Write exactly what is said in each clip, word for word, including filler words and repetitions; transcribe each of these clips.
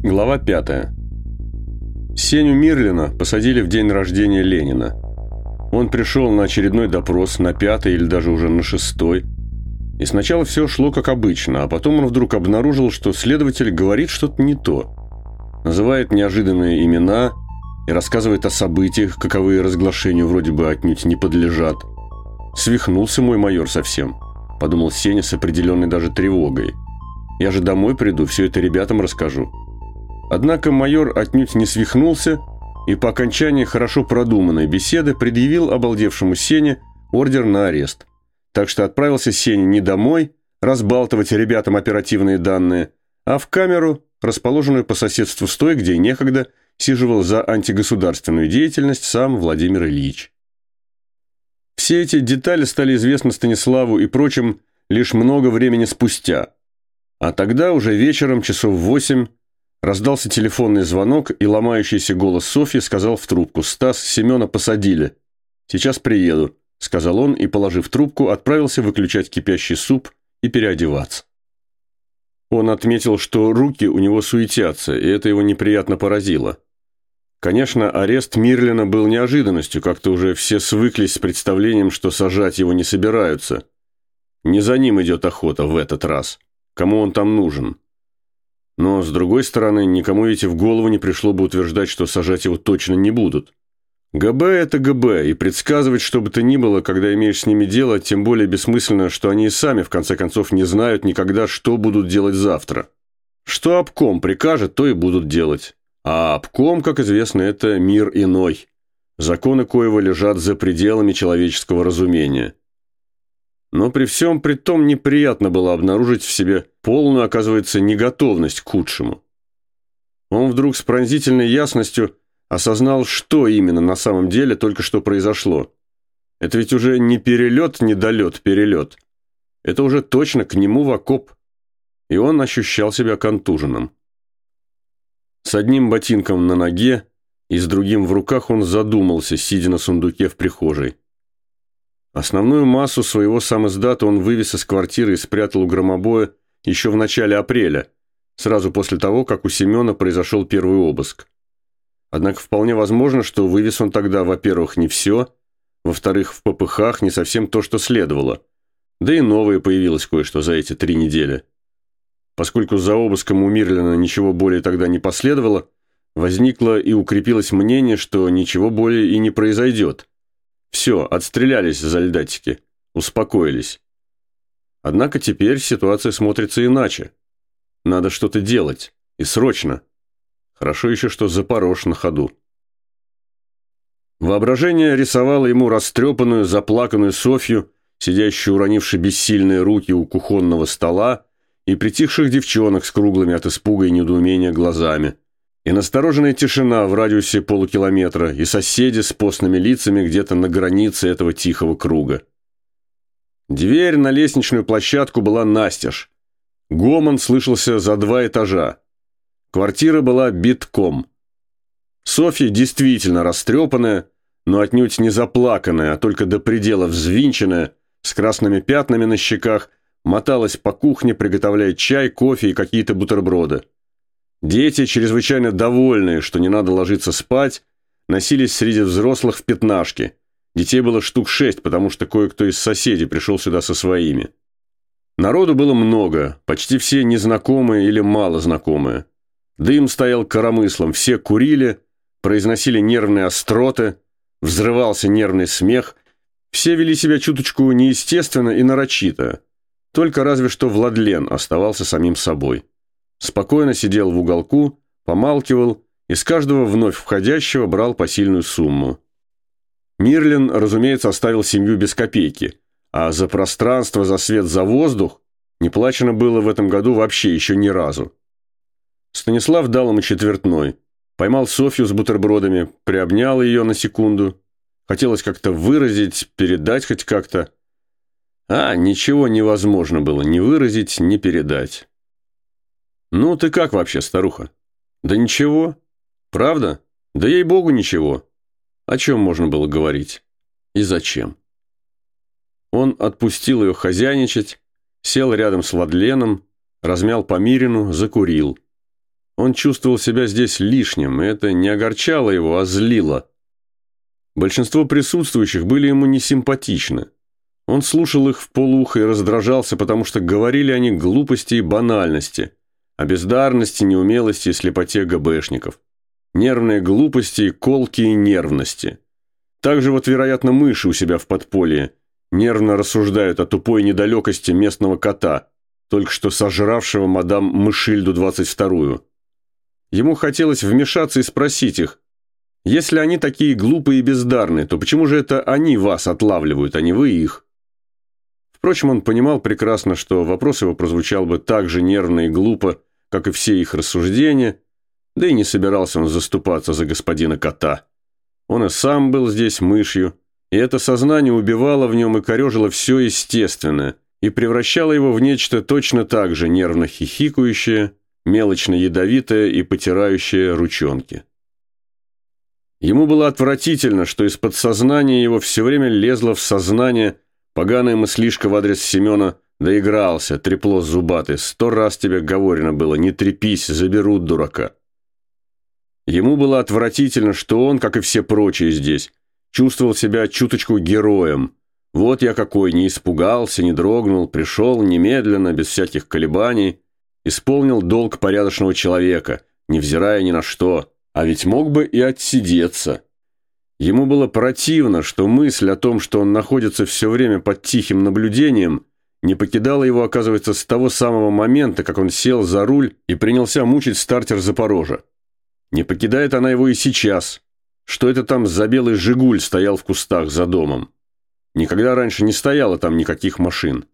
Глава пятая. Сеню Мирлина посадили в день рождения Ленина. Он пришел на очередной допрос, на пятый или даже уже на шестой. И сначала все шло как обычно, а потом он вдруг обнаружил, что следователь говорит что-то не то. Называет неожиданные имена и рассказывает о событиях, каковые разглашению вроде бы отнюдь не подлежат. «Свихнулся мой майор совсем», – подумал Сеня с определенной даже тревогой. «Я же домой приду, все это ребятам расскажу». Однако майор отнюдь не свихнулся и по окончании хорошо продуманной беседы предъявил обалдевшему Сене ордер на арест. Так что отправился Сеня не домой разбалтывать ребятам оперативные данные, а в камеру, расположенную по соседству с той, где некогда сиживал за антигосударственную деятельность сам Владимир Ильич. Все эти детали стали известны Станиславу и прочим лишь много времени спустя. А тогда уже вечером, часов в восемь, раздался телефонный звонок, и ломающийся голос Софьи сказал в трубку: «Стас, Семена посадили. Сейчас приеду», — сказал он и, положив трубку, отправился выключать кипящий суп и переодеваться. Он отметил, что руки у него суетятся, и это его неприятно поразило. Конечно, арест Мирлина был неожиданностью, как-то уже все свыклись с представлением, что сажать его не собираются. Не за ним идет охота в этот раз. Кому он там нужен? Но, с другой стороны, никому ведь и в голову не пришло бы утверждать, что сажать его точно не будут. ГБ – это ГБ, и предсказывать, что бы то ни было, когда имеешь с ними дело, тем более бессмысленно, что они и сами, в конце концов, не знают никогда, что будут делать завтра. Что обком прикажет, то и будут делать. А обком, как известно, это мир иной. Законы коего лежат за пределами человеческого разумения. Но при всем при том неприятно было обнаружить в себе полную, оказывается, неготовность к худшему. Он вдруг с пронзительной ясностью осознал, что именно на самом деле только что произошло. Это ведь уже не перелет, недолет, перелет. Это уже точно к нему в окоп. И он ощущал себя контуженным. С одним ботинком на ноге и с другим в руках он задумался, сидя на сундуке в прихожей. Основную массу своего самиздата он вывез из квартиры и спрятал у громобоя еще в начале апреля, сразу после того, как у Семена произошел первый обыск. Однако вполне возможно, что вывез он тогда, во-первых, не все, во-вторых, в попыхах не совсем то, что следовало, да и новое появилось кое-что за эти три недели. Поскольку за обыском у Мирлина ничего более тогда не последовало, возникло и укрепилось мнение, что ничего более и не произойдет. Все, отстрелялись солдатики, успокоились. Однако теперь ситуация смотрится иначе. Надо что-то делать, и срочно. Хорошо еще, что Запорож на ходу. Воображение рисовало ему растрепанную, заплаканную Софью, сидящую, уронивши бессильные руки у кухонного стола, и притихших девчонок с круглыми от испуга и недоумения глазами. И настороженная тишина в радиусе полукилометра, и соседи с постными лицами где-то на границе этого тихого круга. Дверь на лестничную площадку была настежь. Гомон слышался за два этажа. Квартира была битком. Софья действительно растрепанная, но отнюдь не заплаканная, а только до предела взвинченная, с красными пятнами на щеках, моталась по кухне, приготовляя чай, кофе и какие-то бутерброды. Дети, чрезвычайно довольные, что не надо ложиться спать, носились среди взрослых в пятнашке. Детей было штук шесть, потому что кое-кто из соседей пришел сюда со своими. Народу было много, почти все незнакомые или мало знакомые. Дым стоял коромыслом, все курили, произносили нервные остроты, взрывался нервный смех. Все вели себя чуточку неестественно и нарочито. Только разве что Владлен оставался самим собой. Спокойно сидел в уголку, помалкивал и с каждого вновь входящего брал посильную сумму. Мирлин, разумеется, оставил семью без копейки, а за пространство, за свет, за воздух не плачено было в этом году вообще еще ни разу. Станислав дал ему четвертной, поймал Софью с бутербродами, приобнял ее на секунду. Хотелось как-то выразить, передать хоть как-то. А ничего невозможно было ни выразить, ни передать. «Ну, ты как вообще, старуха?» «Да ничего. Правда? Да ей-богу ничего. О чем можно было говорить? И зачем?» Он отпустил ее хозяйничать, сел рядом с Владленом, размял по Мирину, закурил. Он чувствовал себя здесь лишним, и это не огорчало его, а злило. Большинство присутствующих были ему несимпатичны. Он слушал их вполуха и раздражался, потому что говорили они глупости и банальности, о бездарности, неумелости и слепоте ГБшников. Нервные глупости и колкие нервности. Также вот, вероятно, мыши у себя в подполье нервно рассуждают о тупой недалекости местного кота, только что сожравшего мадам Мышильду двадцать вторую. Ему хотелось вмешаться и спросить их: если они такие глупые и бездарные, то почему же это они вас отлавливают, а не вы их? Впрочем, он понимал прекрасно, что вопрос его прозвучал бы так же нервно и глупо, как и все их рассуждения, да и не собирался он заступаться за господина кота. Он и сам был здесь мышью, и это сознание убивало в нем и корежило все естественное, и превращало его в нечто точно так же нервно хихикающее, мелочно ядовитое и потирающее ручонки. Ему было отвратительно, что из подсознания его все время лезло в сознание поганая мыслишка в адрес Семена: доигрался, трепло зубатый, сто раз тебе говорено было, не трепись, заберут дурака. Ему было отвратительно, что он, как и все прочие здесь, чувствовал себя чуточку героем. Вот я какой, не испугался, не дрогнул, пришел немедленно, без всяких колебаний, исполнил долг порядочного человека, невзирая ни на что, а ведь мог бы и отсидеться. Ему было противно, что мысль о том, что он находится все время под тихим наблюдением, не покидала его, оказывается, с того самого момента, как он сел за руль и принялся мучить стартер Запорожа. Не покидает она его и сейчас. Что это там за белый «Жигуль» стоял в кустах за домом? Никогда раньше не стояло там никаких машин.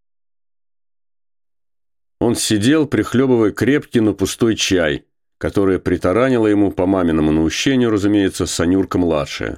Он сидел, прихлебывая крепкий, но пустой чай, который притаранила ему по маминому наущению, разумеется, Санюрка-младшая.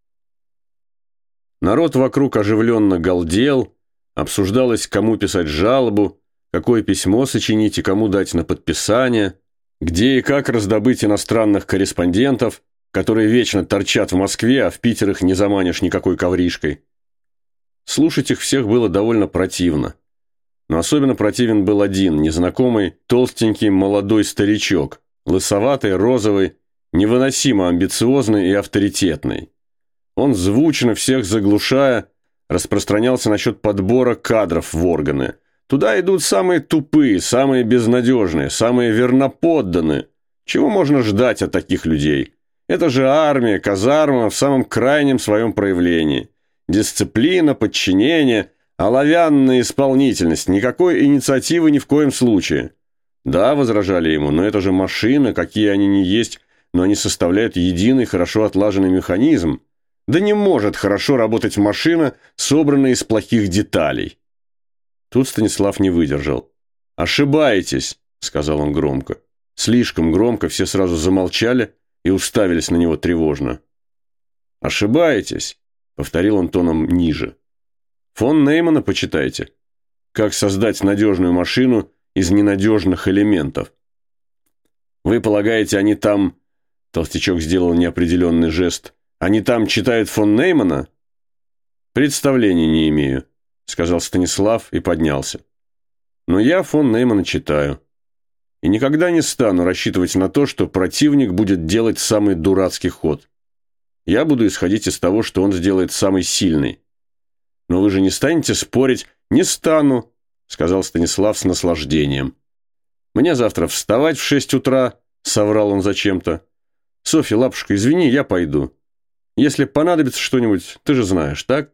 Народ вокруг оживленно галдел, обсуждалось, кому писать жалобу, какое письмо сочинить и кому дать на подписание, где и как раздобыть иностранных корреспондентов, которые вечно торчат в Москве, а в Питер их не заманишь никакой ковришкой. Слушать их всех было довольно противно. Но особенно противен был один, незнакомый, толстенький молодой старичок, лысоватый, розовый, невыносимо амбициозный и авторитетный. Он, звучно всех заглушая, распространялся насчет подбора кадров в органы. Туда идут самые тупые, самые безнадежные, самые верноподданные. Чего можно ждать от таких людей? Это же армия, казарма в самом крайнем своем проявлении. Дисциплина, подчинение, оловянная исполнительность, никакой инициативы ни в коем случае. Да, возражали ему, но это же машина, какие они ни есть, но они составляют единый, хорошо отлаженный механизм. Да не может хорошо работать машина, собранная из плохих деталей. Тут Станислав не выдержал. «Ошибаетесь», — сказал он громко. Слишком громко, все сразу замолчали и уставились на него тревожно. «Ошибаетесь», — повторил он тоном ниже. «Фон Неймана почитайте. Как создать надежную машину из ненадежных элементов. Вы полагаете, они там...» Толстячок сделал неопределенный жест. «Они там читают фон Неймана?» «Представления не имею», — сказал Станислав и поднялся. «Но я фон Неймана читаю. И никогда не стану рассчитывать на то, что противник будет делать самый дурацкий ход. Я буду исходить из того, что он сделает самый сильный. Но вы же не станете спорить?» «Не стану», — сказал Станислав с наслаждением. «Мне завтра вставать в шесть утра», — соврал он зачем-то. «Софья, лапушка, извини, я пойду. Если понадобится что-нибудь, ты же знаешь, так?»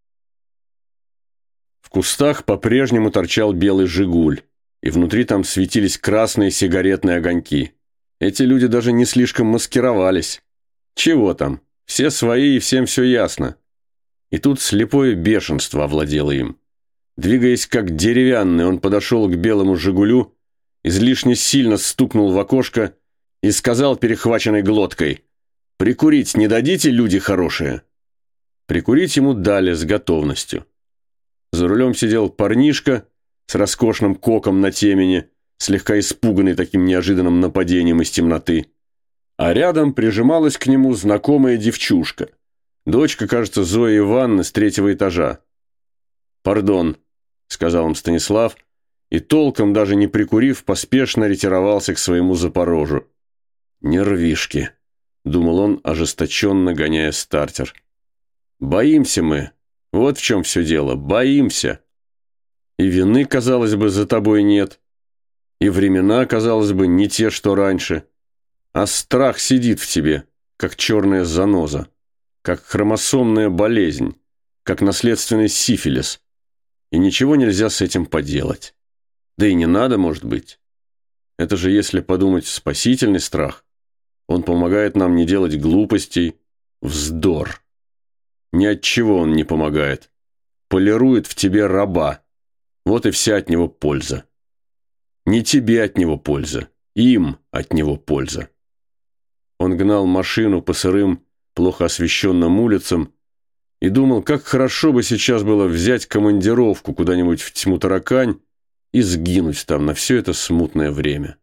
В кустах по-прежнему торчал белый «Жигуль», и внутри там светились красные сигаретные огоньки. Эти люди даже не слишком маскировались. Чего там? Все свои, и всем все ясно. И тут слепое бешенство овладело им. Двигаясь как деревянный, он подошел к белому «Жигулю», излишне сильно стукнул в окошко и сказал перехваченной глоткой: «Прикурить не дадите, люди хорошие?» Прикурить ему дали с готовностью. За рулем сидел парнишка с роскошным коком на темени, слегка испуганный таким неожиданным нападением из темноты. А рядом прижималась к нему знакомая девчушка. Дочка, кажется, Зои Ивановны с третьего этажа. «Пардон», — сказал им Станислав, и, толком даже не прикурив, поспешно ретировался к своему Запорожу. «Нервишки», — думал он, ожесточенно гоняя стартер. «Боимся мы. Вот в чем все дело. Боимся. И вины, казалось бы, за тобой нет. И времена, казалось бы, не те, что раньше. А страх сидит в тебе, как черная заноза, как хромосомная болезнь, как наследственный сифилис. И ничего нельзя с этим поделать. Да и не надо, может быть. Это же, если подумать, спасительный страх. Он помогает нам не делать глупостей. Вздор. Ни от чего он не помогает. Полирует в тебе раба. Вот и вся от него польза. Не тебе от него польза, им от него польза. Он гнал машину по сырым, плохо освещенным улицам и думал, как хорошо бы сейчас было взять командировку куда-нибудь в тьму таракань и сгинуть там на все это смутное время.